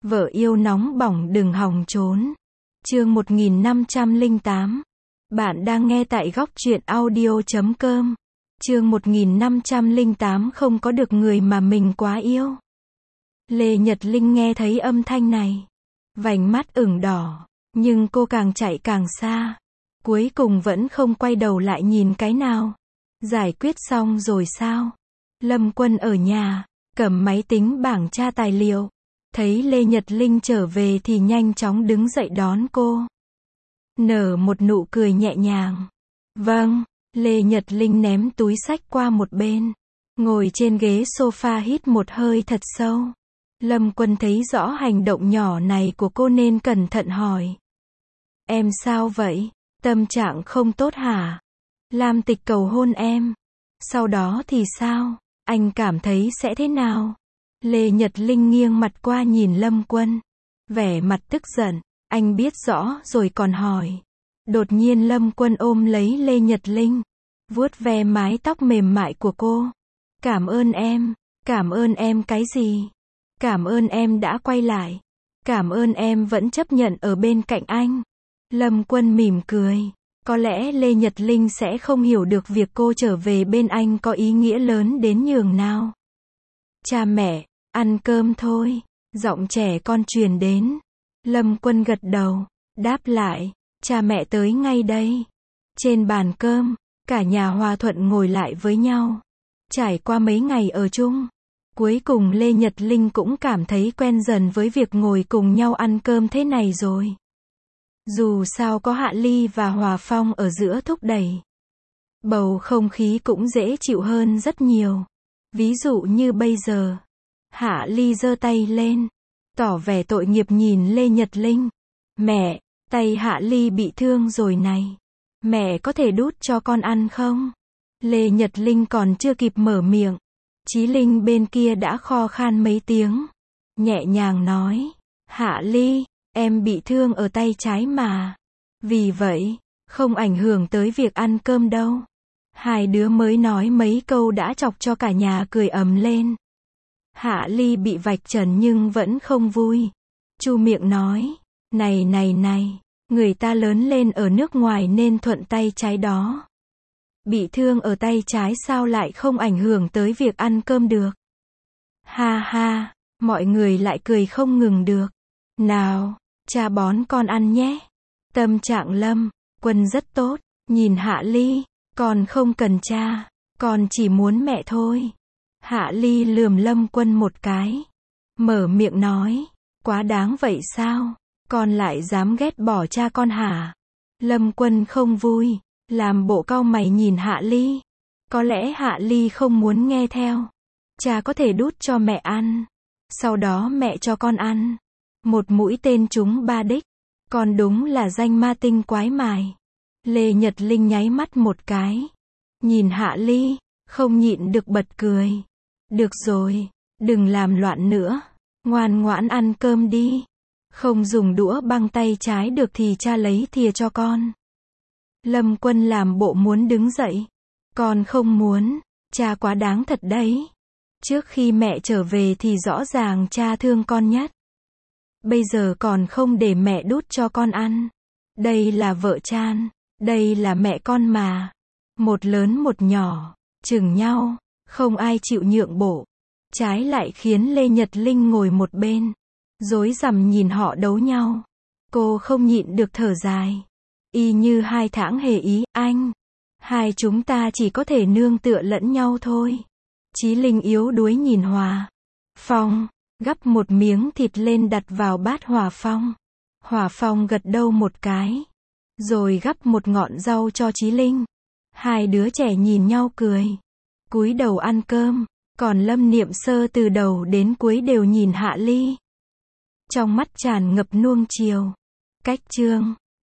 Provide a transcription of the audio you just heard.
Vợ yêu nóng bỏng đừng hòng trốn. Chương 1508. Bạn đang nghe tại góc truyện audio.com. Chương 1508 không có được người mà mình quá yêu. Lê Nhật Linh nghe thấy âm thanh này, vành mắt ửng đỏ, nhưng cô càng chạy càng xa. Cuối cùng vẫn không quay đầu lại nhìn cái nào. Giải quyết xong rồi sao? Lâm Quân ở nhà, cầm máy tính bảng tra tài liệu. Thấy Lê Nhật Linh trở về thì nhanh chóng đứng dậy đón cô. Nở một nụ cười nhẹ nhàng. Vâng, Lê Nhật Linh ném túi xách qua một bên. Ngồi trên ghế sofa hít một hơi thật sâu. Lâm Quân thấy rõ hành động nhỏ này của cô nên cẩn thận hỏi. Em sao vậy? Tâm trạng không tốt hả? Lam Tịch cầu hôn em. Sau đó thì sao? Anh cảm thấy sẽ thế nào? Lê Nhật Linh nghiêng mặt qua nhìn Lâm Quân. Vẻ mặt tức giận. Anh biết rõ rồi còn hỏi. Đột nhiên Lâm Quân ôm lấy Lê Nhật Linh, vuốt ve mái tóc mềm mại của cô. Cảm ơn em. Cảm ơn em cái gì? Cảm ơn em đã quay lại. Cảm ơn em vẫn chấp nhận ở bên cạnh anh. Lâm Quân mỉm cười. Có lẽ Lê Nhật Linh sẽ không hiểu được việc cô trở về bên anh có ý nghĩa lớn đến nhường nào. Cha mẹ, ăn cơm thôi. Giọng trẻ con truyền đến. Lâm Quân gật đầu, đáp lại. Cha mẹ tới ngay đây. Trên bàn cơm, cả nhà hòa thuận ngồi lại với nhau. Trải qua mấy ngày ở chung, cuối cùng Lê Nhật Linh cũng cảm thấy quen dần với việc ngồi cùng nhau ăn cơm thế này rồi. Dù sao có Hạ Ly và Hòa Phong ở giữa thúc đẩy, bầu không khí cũng dễ chịu hơn rất nhiều. Ví dụ như bây giờ, Hạ Ly giơ tay lên, tỏ vẻ tội nghiệp nhìn Lê Nhật Linh. Mẹ, tay Hạ Ly bị thương rồi này. Mẹ có thể đút cho con ăn không? Lê Nhật Linh còn chưa kịp mở miệng. Chí Linh bên kia đã kho khan mấy tiếng. Nhẹ nhàng nói. Hạ Ly, em bị thương ở tay trái mà. Vì vậy, không ảnh hưởng tới việc ăn cơm đâu. Hai đứa mới nói mấy câu đã chọc cho cả nhà cười ầm lên. Hạ Ly bị vạch trần nhưng vẫn không vui. Chu miệng nói. Này, người ta lớn lên ở nước ngoài nên thuận tay trái đó. Bị thương ở tay trái sao lại không ảnh hưởng tới việc ăn cơm được? Ha ha, mọi người lại cười không ngừng được. Nào, cha bón con ăn nhé. Tâm trạng Lâm Quân rất tốt, nhìn Hạ Ly, con không cần cha, con chỉ muốn mẹ thôi. Hạ Ly lườm Lâm Quân một cái, mở miệng nói, quá đáng vậy sao? Con lại dám ghét bỏ cha con hả? Lâm Quân không vui, làm bộ cau mày nhìn Hạ Ly. Có lẽ Hạ Ly không muốn nghe theo. Cha có thể đút cho mẹ ăn, sau đó mẹ cho con ăn. Một mũi tên trúng ba đích. Con đúng là danh ma tinh quái mài. Lê Nhật Linh nháy mắt một cái, nhìn Hạ Ly, không nhịn được bật cười. Được rồi, đừng làm loạn nữa, ngoan ngoãn ăn cơm đi. Không dùng đũa băng tay trái được thì cha lấy thìa cho con. Lâm Quân làm bộ muốn đứng dậy. Con không muốn, cha quá đáng thật đấy. Trước khi mẹ trở về thì rõ ràng cha thương con nhất. Bây giờ còn không để mẹ đút cho con ăn. Đây là vợ Chan, đây là mẹ con mà. Một lớn một nhỏ, chừng nhau, không ai chịu nhượng bộ. Trái lại khiến Lê Nhật Linh ngồi một bên, rối rắm nhìn họ đấu nhau. Cô không nhịn được thở dài. Y như hai tháng hề ý, anh. Hai chúng ta chỉ có thể nương tựa lẫn nhau thôi. Chí Linh yếu đuối nhìn Hòa Phong, gắp một miếng thịt lên đặt vào bát Hòa Phong. Hòa Phong gật đầu một cái, rồi gắp một ngọn rau cho Chí Linh. Hai đứa trẻ nhìn nhau cười, cúi đầu ăn cơm, còn Lâm Niệm Sơ từ đầu đến cuối đều nhìn Hạ Ly. Trong mắt tràn ngập nuông chiều. Cách chương